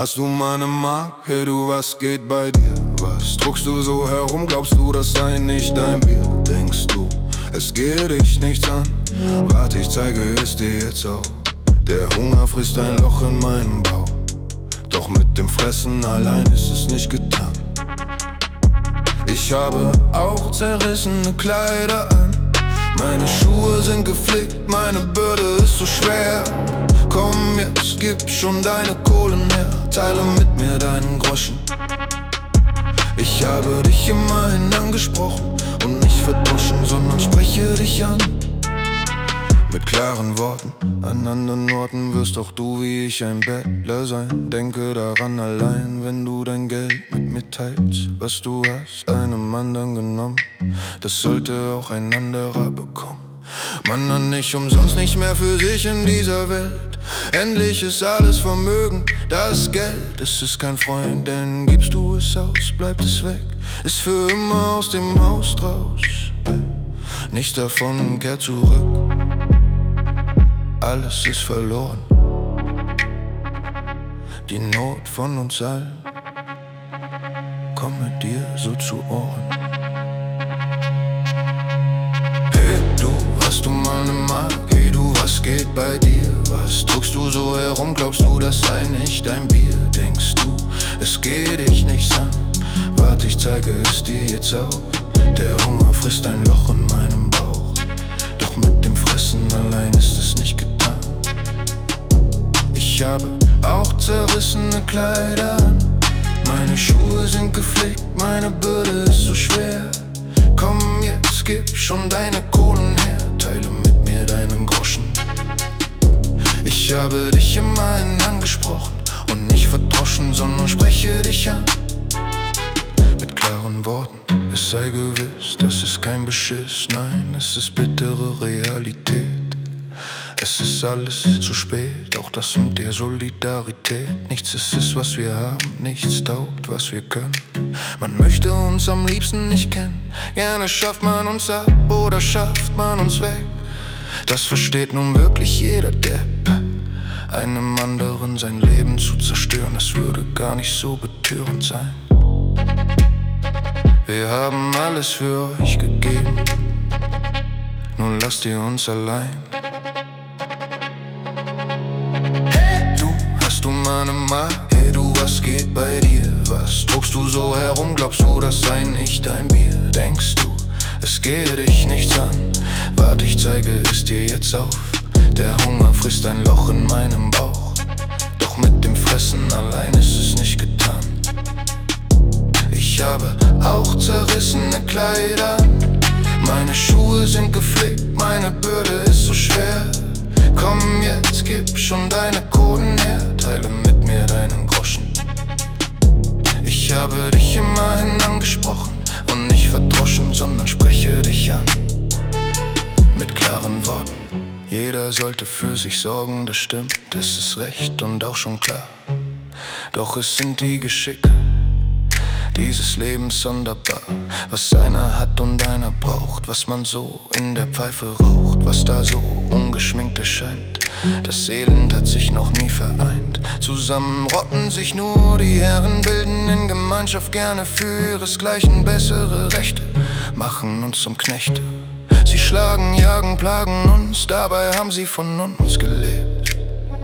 Hast du meine Mark? Hey du, was geht bei dir? Was druckst du so herum? Glaubst du, das sei nicht dein Bier? Denkst du, es geht dich nichts an? Warte, ich zeige es dir jetzt auch. Der Hunger frisst ein Loch in meinem Bauch. Doch mit dem Fressen allein ist es nicht getan. Ich habe auch zerrissene Kleider an. Meine Schuhe sind geflickt, meine Bürde ist so schwer. Komm jetzt, gib schon deine Kohlen her. Teile mit mir deinen Groschen. Ich habe dich immerhin angesprochen und nicht verdroschen, sondern spreche dich an. Mit klaren Worten, an anderen Orten wirst auch du wie ich ein Bettler sein. Denke daran allein, wenn du dein Geld mit mir teilst. Was du hast, einem anderen genommen, das sollte auch ein anderer bekommen. Man hat nicht umsonst nicht mehr für sich in dieser Welt. Endlich ist alles Vermögen, das Geld. Es ist kein Freund, denn gibst du es aus, bleibt es weg. Ist für immer aus dem Haus draus. Nichts davon kehrt zurück. Alles ist verloren. Die Not von uns allen kommt mit dir so zu Ohren. Hey du, hast du mal ne Mark? Hey du, was geht bei dir? Was druckst du so herum? Glaubst du, das sei nicht dein Bier? Denkst du, es geht dich nichts an? Warte, ich zeige es dir jetzt auch. Der Hunger frisst ein Loch in meinem Bauch. Doch mit dem Fressen allein ist es nicht getan. Ich habe auch zerrissene Kleider an. Meine Schuhe sind geflickt, meine Bürde ist so schwer. Komm jetzt, gib schon deine Kohlen her. Teile mit mir deinen Groschen. Ich habe dich immerhin angesprochen und nicht verdroschen, sondern spreche dich an. Mit klaren Worten, es sei gewiss, das ist kein Beschiss. Nein, es ist bittere Realität. Es ist alles zu spät, auch das und der Solidarität. Nichts ist es, was wir haben, nichts taugt, was wir können. Man möchte uns am liebsten nicht kennen. Gerne schafft man uns ab oder schafft man uns weg. Das versteht nun wirklich jeder Depp. Einem anderen sein Leben zu zerstören, das würde gar nicht so betörend sein. Wir haben alles für euch gegeben, nun lasst ihr uns allein. Du meine Mark, hey du, was geht bei dir? Was druckst du so herum? Glaubst du, das sei nicht dein Bier? Denkst du, es gehe dich nichts an? Warte, ich zeige es dir jetzt auf. Der Hunger frisst ein Loch in meinem Bauch. Doch mit dem Fressen allein ist es nicht getan. Ich habe auch zerrissene Kleider. Meine Schuhe sind geflickt, meine Bürde ist so schwer. Komm jetzt, gib schon deine Kohlen her. Teile mit mir deinen Groschen. Ich habe dich immerhin angesprochen und nicht verdroschen, sondern spreche dich an. Mit klaren Worten. Jeder sollte für sich sorgen, das stimmt, das ist recht und auch schon klar. Doch es sind die Geschicke dieses Lebens sonderbar. Was einer hat und einer braucht, was man so in der Pfeife raucht, was da so ungeschminkt erscheint. Das Elend hat sich noch nie vereint. Zusammen rotten sich nur die Herren, bilden in Gemeinschaft gerne für ihresgleichen bessere Rechte, machen uns zum Knechte. Sie schlagen, jagen, plagen uns, dabei haben sie von uns gelebt.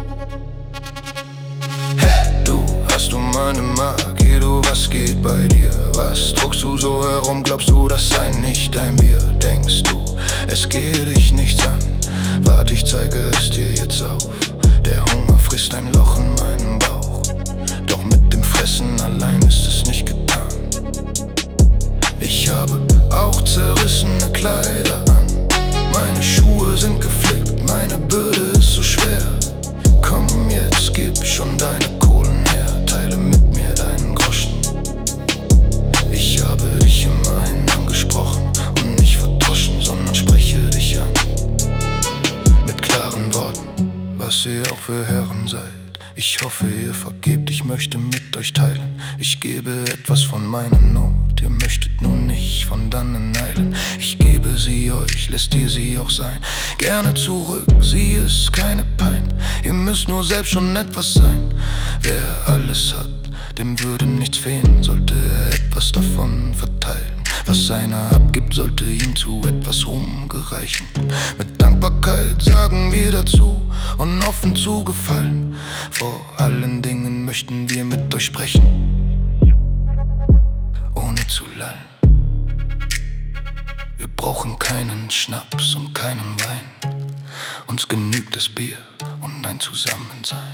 Hey, du, hast du meine Mark? Hey du, was geht bei dir? Was druckst du so herum? Glaubst du, das sei nicht dein Bier? Denkst du, es gehe dich nichts an? Warte, ich zeige es dir jetzt auf. Der Hunger frisst ein Loch in meinem Bauch. Doch mit dem Fressen allein ist es nicht getan. Ich habe auch zerrissene Kleider an. Meine Schuhe sind geflickt, meine Bürde ist so schwer. Komm jetzt, gib schon deine Kohlen her. Teile mit mir deinen Groschen. Ich habe dich immerhin angesprochen und nicht verdroschen, sondern spreche dich an. Mit klaren Worten, was ihr auch für Herren seid. Ich hoffe, ihr vergebt, ich möchte mit euch teilen. Ich gebe etwas von meiner Not, ihr möchtet nur nicht von dannen eilen. Ich gebe sie euch, lässt ihr sie auch sein. Gerne zurück, sie ist keine Pein. Ihr müsst nur selbst schon etwas sein. Wer alles hat, dem würde nichts fehlen, sollte er etwas davon verteilen. Was einer abgibt, sollte ihm zu etwas Ruhm gereichen. Mit Dankbarkeit sagen wir dazu und offen zu gefallen. Vor allen Dingen möchten wir mit euch sprechen, ohne zu lallen. Wir brauchen keinen Schnaps und keinen Wein. Uns genügt das Bier und ein Zusammensein.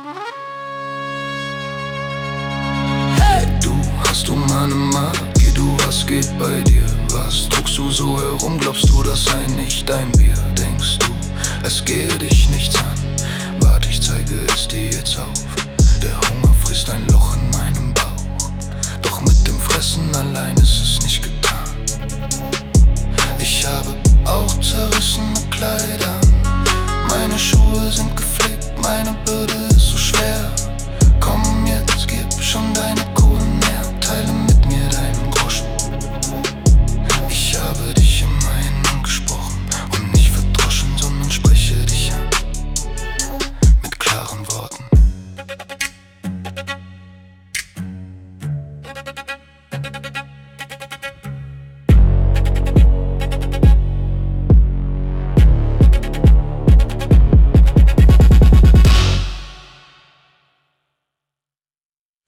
Hey, hast du meine Magie, du, was geht bei dir? Was druckst du so herum, glaubst du, das sei nicht dein Bier? Denkst du, es gehe dich nichts an? Warte, ich zeige es dir jetzt auf. Der Hunger frisst ein Loch in meinem Bauch. Doch mit dem Fressen allein ist es nicht getan. Ich habe auch zerrissene Kleider. Meine Schuhe sind gepflegt, meine Bürde